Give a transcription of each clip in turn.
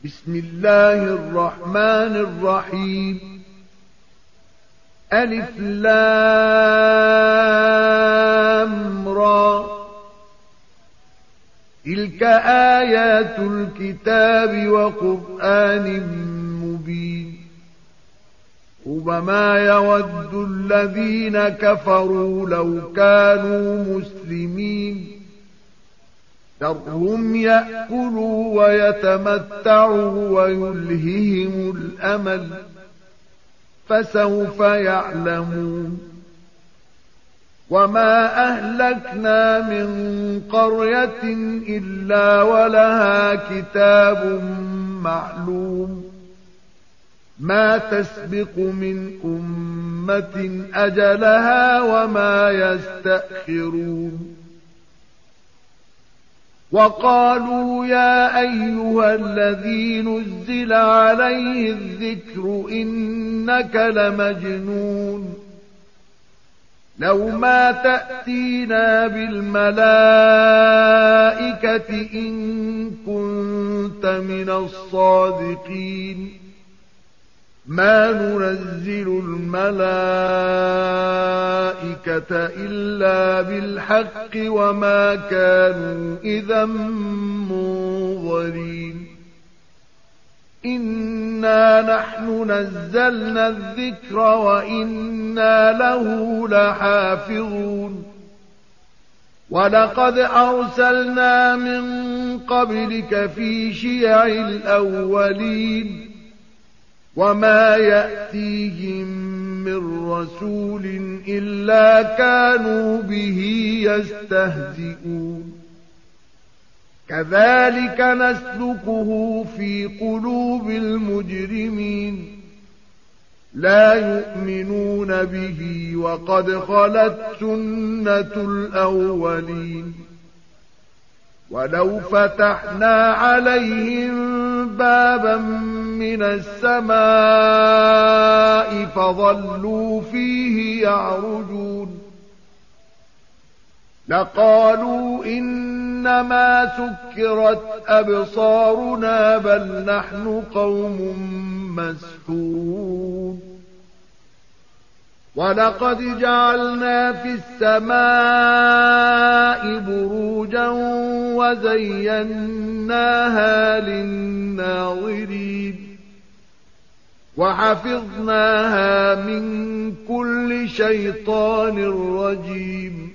بسم الله الرحمن الرحيم ألف لام را تلك آيات الكتاب وقرآن مبين ربما يود الذين كفروا لو كانوا مسلمين ذرهم يأكلوا ويتمتعوا ويلههم الأمل فسوف يعلمون وما أهلكنا من قرية إلا ولها كتاب معلوم ما تسبق من أمة أجلها وما يستأخرون وقالوا يا أيها الذي نزل عليه الذكر إنك لمجنون لو ما تأتينا بالملائكة إن كنت من الصادقين ما ننزل الملائكة إلا بالحق وما كانوا إذا منظرين إنا نحن نزلنا الذكر وإنا له لحافظون ولقد أرسلنا من قبلك في شيع الأولين وما يأتيهم من رسول إلا كانوا به يستهزئون كذلك نسلكه في قلوب المجرمين لا يؤمنون به وقد خلت سنة الأولين ولو فتحنا عليهم بابا من السماء فظلوا فيه يعرجون لقالوا إنما سكرت أبصارنا بل نحن قوم مسحورون ولقد جعلنا في السماء بروجا وزيناها للناظرين وحفظناها من كل شيطان رجيم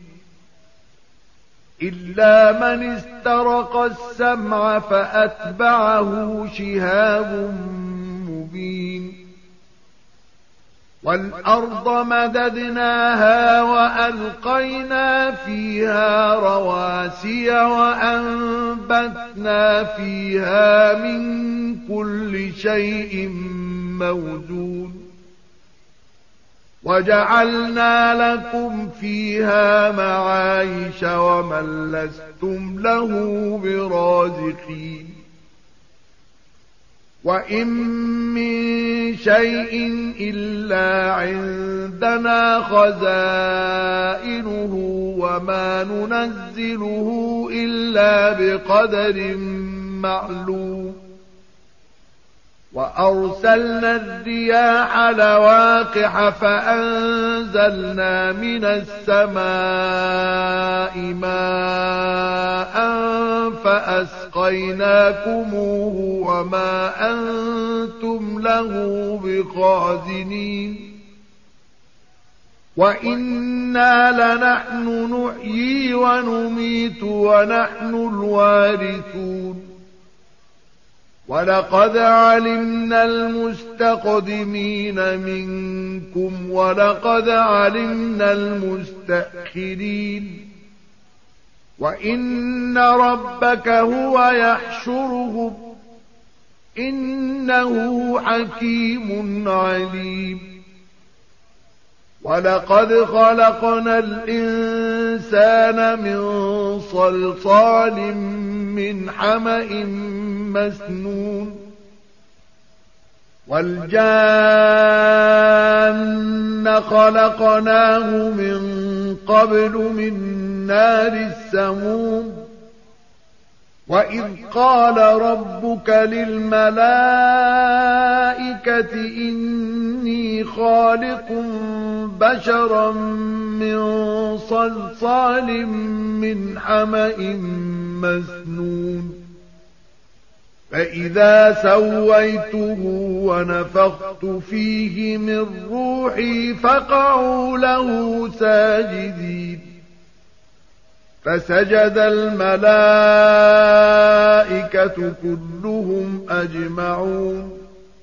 إلا من استرق السمع فأتبعه شهاب مبين والأرض مددناها وألقينا فيها رواسي وأنبتنا فيها من كل شيء موزون وجعلنا لكم فيها معايش ومن لستم له برازقين وإن من شيء إلا عندنا خزائنه وما ننزله إلا بقدر معلوم وأرسلنا الرياح لواقح فأنزلنا من السماء ماء فأسقيناكموه وما أنتم له بخازنين وإنا لنحن نحيي ونميت ونحن الوارثون ولقد علمنا المستقدمين منكم ولقد علمنا المستأخرين وإن ربك هو يحشرهم إنه حكيم عليم ولقد خلقنا الإنسان من صلصال من حمأ مسنون والجان خلقناه من قبل من نار السموم وَإِذْ قَالَ رَبُّكَ لِلْمَلَائِكَةِ إِنِّي خَالِقٌ بَشَرًا مِّن صَلْصَالٍ مِّنْ حَمَإٍ مَّسْنُونٍ فَإِذَا سَوَّيْتُهُ وَنَفَخْتُ فِيهِ مِن رُّوحِي فَقَعُوا لَهُ سَاجِدِينَ فسجد الملائكة كلهم أجمعون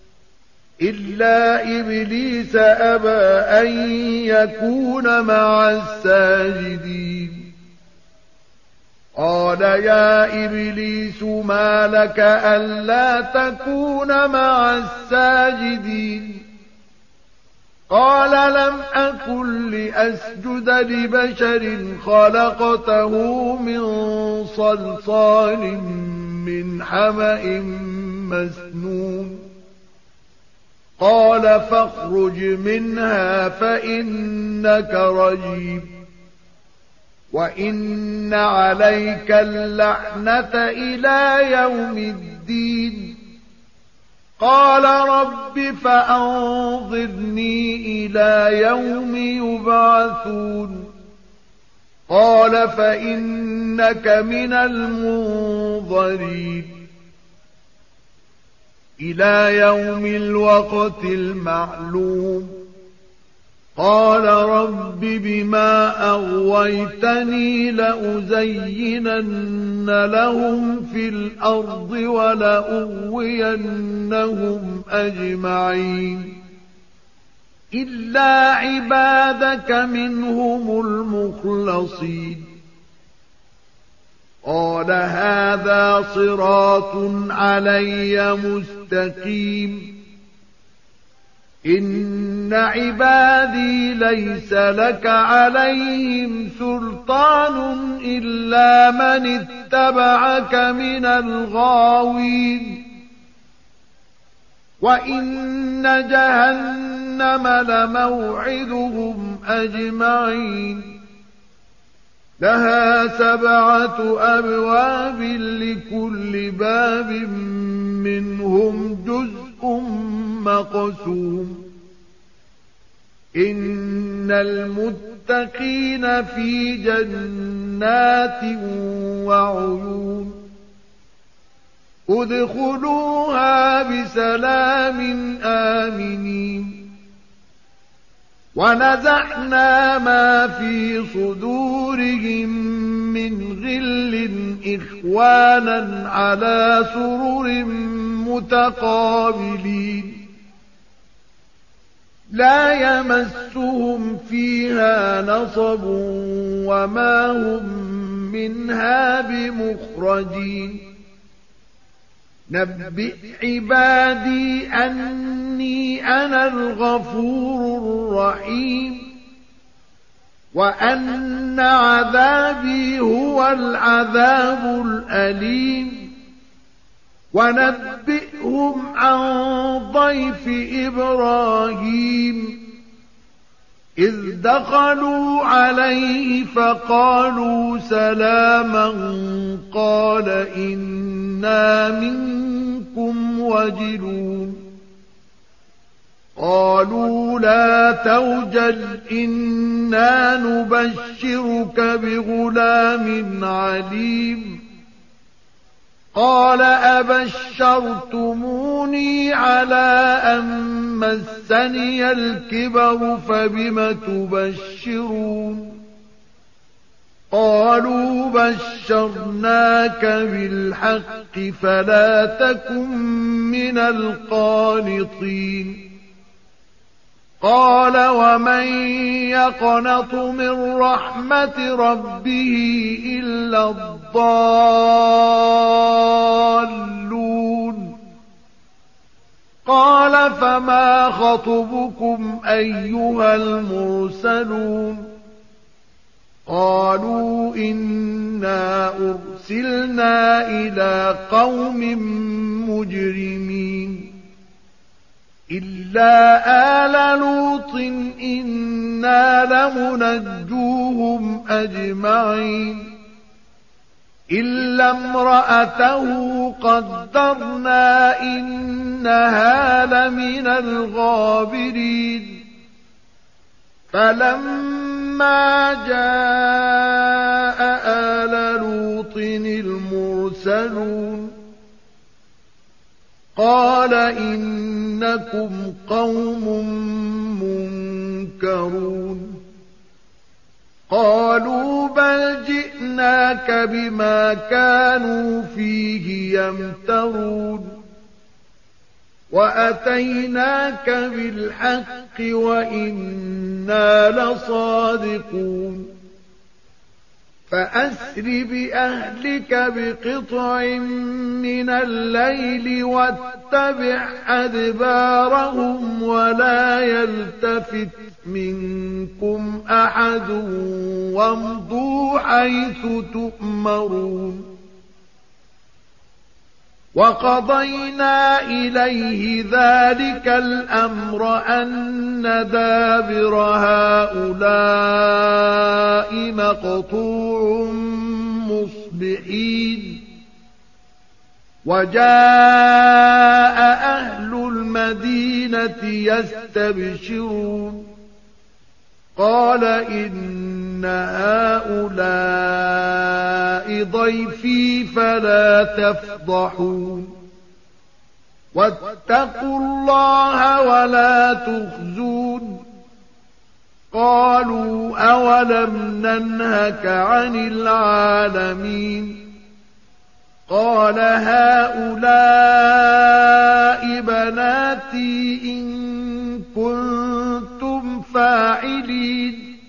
إلا إبليس أبى أن يكون مع الساجدين قال يا إبليس ما لك ألا تكون مع الساجدين قال لم أكن لأسجد لبشر خلقته من صلصال من حمأ مسنون قال فاخرج منها فإنك رجيم وإن عليك اللعنة إلى يوم الدين قال رب فأنظرني إلى يوم يبعثون قال فإنك من المنظرين إلى يوم الوقت المعلوم قال رب بما أغويتني لأزينن لهم في الأرض ولأغوينهم أجمعين إلا عبادك منهم المخلصين قال هذا صراط علي مستقيم إن عبادي ليس لك عليهم سلطان إلا من اتبعك من الغاوين وإن جهنم لموعدهم أجمعين لها 7 أبواب لكل باب منهم جزء مقسوم إن المتقين في جنات وعيون ادخلوها بسلام آمنين ونزعنا ما في صدورهم من غل إخوانا على سرر متقابلين لا يمسهم فيها نصب وما هم منها بمخرجين نبئ عبادي أني أنا الغفور الرحيم وأن عذابي هو العذاب الأليم ونبئهم عن ضيف إبراهيم إذ دخلوا عليه فقالوا سلاما قال إنا منكم وجلون قالوا لا توجل إنا نبشرك بغلام عليم قال أبشرتموني على أن مسني الكبر فبم تبشرون قالوا بشرناك بالحق فلا تكن من القانطين قال ومن يقنط من رحمة ربه إلا الضالون قال فما خطبكم أيها المرسلون قالوا إنا أرسلنا إلى قوم مجرمين إلا آل لوط إنا لمنجوهم أجمعين إلا امرأته قدرنا إنها لمن الغابرين فلما جاء آل لوط المرسلون قال إنكم قوم منكرون قالوا بل جئناك بما كانوا فيه يمترون وأتيناك بالحق وإنا لصادقون فأسر بأهلك بقطع من الليل واتبع أدبارهم ولا يلتفت منكم أحد وامضوا حيث تؤمرون وقضينا إليه ذلك الأمر أن دابر هؤلاء مقطوع مصبحين وجاء أهل المدينة يستبشرون قال إن هؤلاء ضيفي فلا تفضحون واتقوا الله ولا تخزون قالوا أولم ننهك عن العالمين قال هؤلاء بناتي إن كنتم فاعلين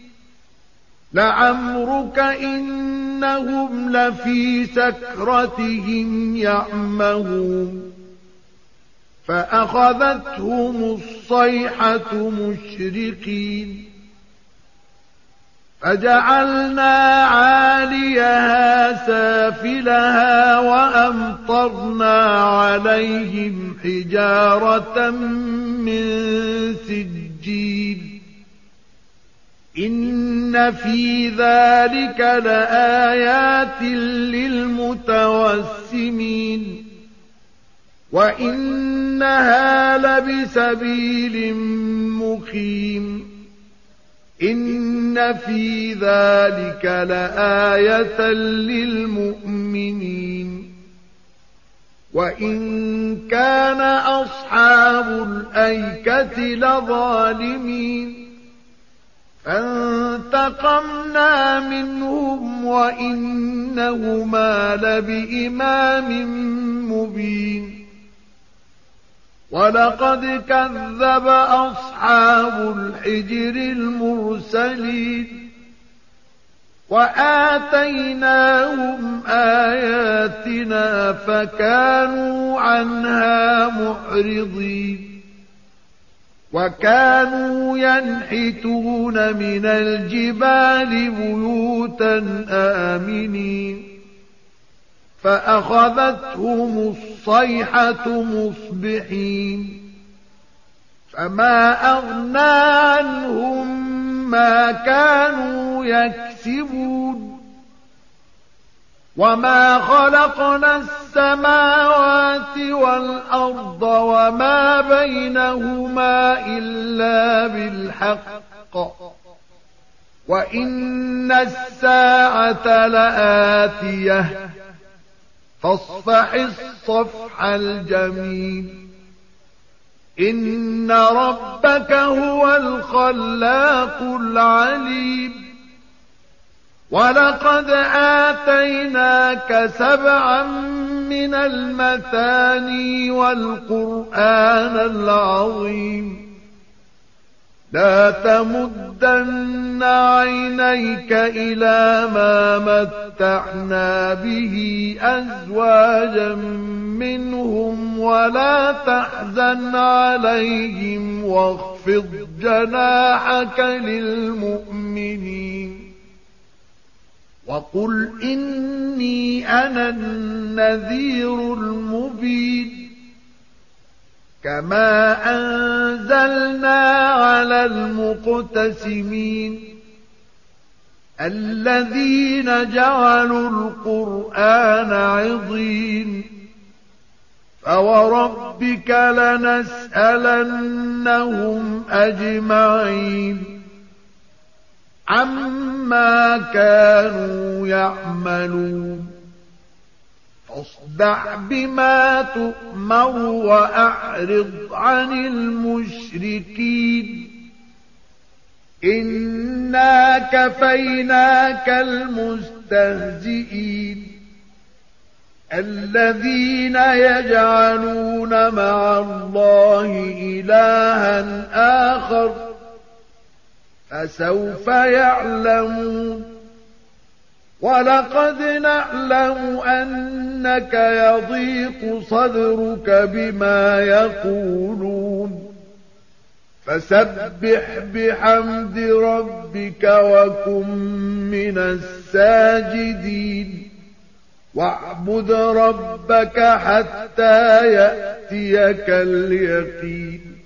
لعمرك إنهم لفي سكرتهم يعمهون فأخذتهم الصيحة مشرقين فجعلنا عاليها سافلها وأمطرنا عليهم حجارة من سجيل إن في ذلك لآيات للمتوسمين وإنها لبسبيل مقيم إن في ذلك لآية للمؤمنين وإن كان أصحاب الأيكة لظالمين فانتقمنا منهم وإنهما لبإمام مبين ولقد كذب أصحاب الحجر المرسلين وآتيناهم آياتنا فكانوا عنها معرضين وكانوا ينحتون من الجبال بيوتا آمنين فأخذتهم الصيحة مصبحين فما أغنى عنهم ما كانوا يكسبون وما خلقنا السماوات والأرض وما بينهما إلا بالحق وإن الساعة لآتية فاصفح الصفح الجميل إن ربك هو الخلاق العليم ولقد آتيناك 7 من المثاني والقرآن العظيم لا تمدن عينيك إلى ما متعنا به أزواجا منهم ولا تحزن عليهم واخفض جناحك للمؤمنين وقل إني أنا النذير المبين كما أنزلنا على المقتسمين الذين جعلوا القرآن عضين فوربك لنسألنهم أجمعين عما كانوا يعملون فاصدع بما تؤمر وأعرض عن المشركين إنا كفيناك المستهزئين الذين يجعلون مع الله إلها آخر فسوف يعلمون ولقد نعلم أنك يضيق صدرك بما يقولون فسبح بحمد ربك وكن من الساجدين واعبد ربك حتى يأتيك اليقين